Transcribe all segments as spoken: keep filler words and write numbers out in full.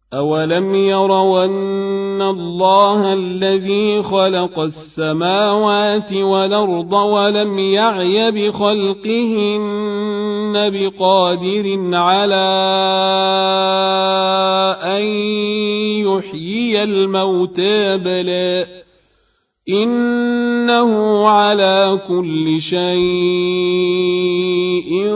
أولم يروا أن الله الذي خلق السماوات والأرض ولم يعي بخلقهن بقادر على أن يحيي الموتى بلى إنه على كل شيء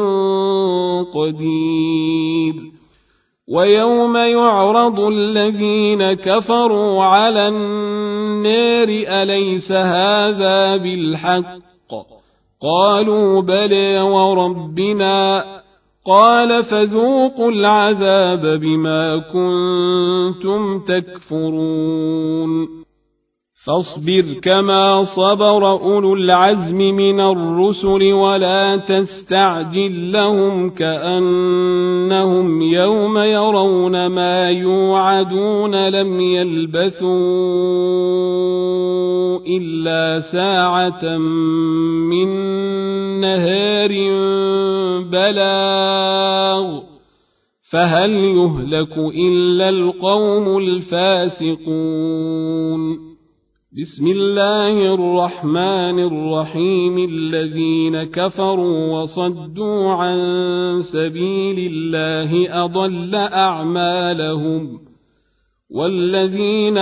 قدير ويوم يعرض الذين كفروا على النار أليس هذا بالحق قالوا بلى وربنا قال فذوقوا العذاب بما كنتم تكفرون فاصبر كما صبر أولو العزم من الرسل ولا تستعجل لهم كأنهم يوم يرون ما يوعدون لم يلبثوا إلا ساعة من نهار بلاغ فهل يهلك إلا القوم الفاسقون بسم الله الرحمن الرحيم الذين كفروا وصدوا عن سبيل الله أضل أعمالهم والذين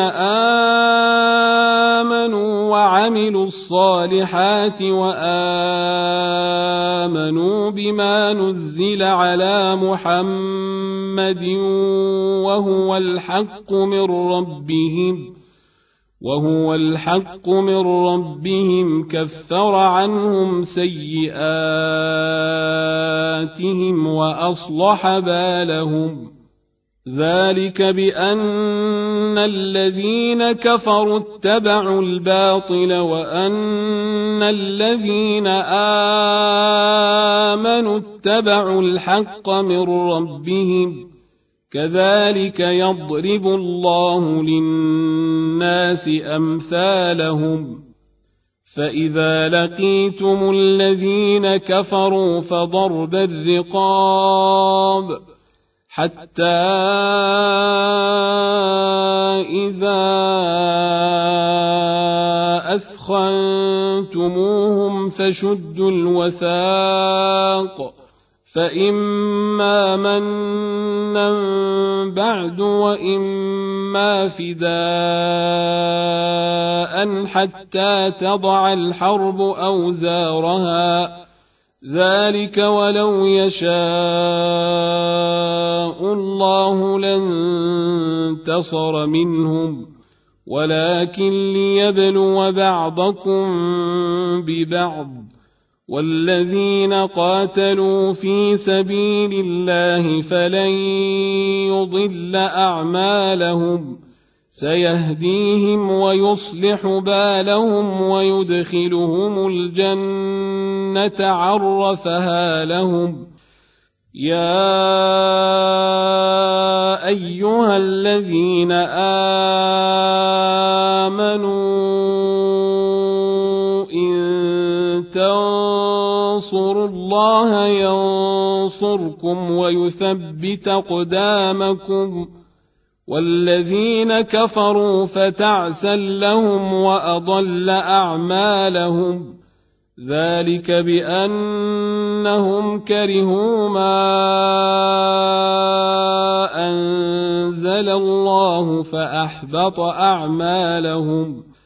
آمنوا وعملوا الصالحات وآمنوا بما نزل على محمد وهو الحق من ربهم وهو الحق من ربهم كفر عنهم سيئاتهم وأصلح بالهم ذلك بأن الذين كفروا اتبعوا الباطل وأن الذين آمنوا اتبعوا الحق من ربهم كذلك يضرب الله للناس أمثالهم فإذا لقيتم الذين كفروا فضرب الرقاب حتى إذا أثخنتموهم فشدوا الوثاق فإما منا بعد وإما فداء حتى تضع الحرب أوزارها ذلك ولو يشاء الله لانتصر منهم ولكن ليبلو بعضكم ببعض والذين قاتلوا في سبيل الله فلن يضل أعمالهم سيهديهم ويصلح بالهم ويدخلهم الجنة عرفها لهم يا أيها الذين آمنوا إن تنصروا الله ينصركم ويثبت أقدامكم والذين كفروا فتعسا لهم وأضل أعمالهم ذلك بأنهم كرهوا ما أنزل الله فأحبط أعمالهم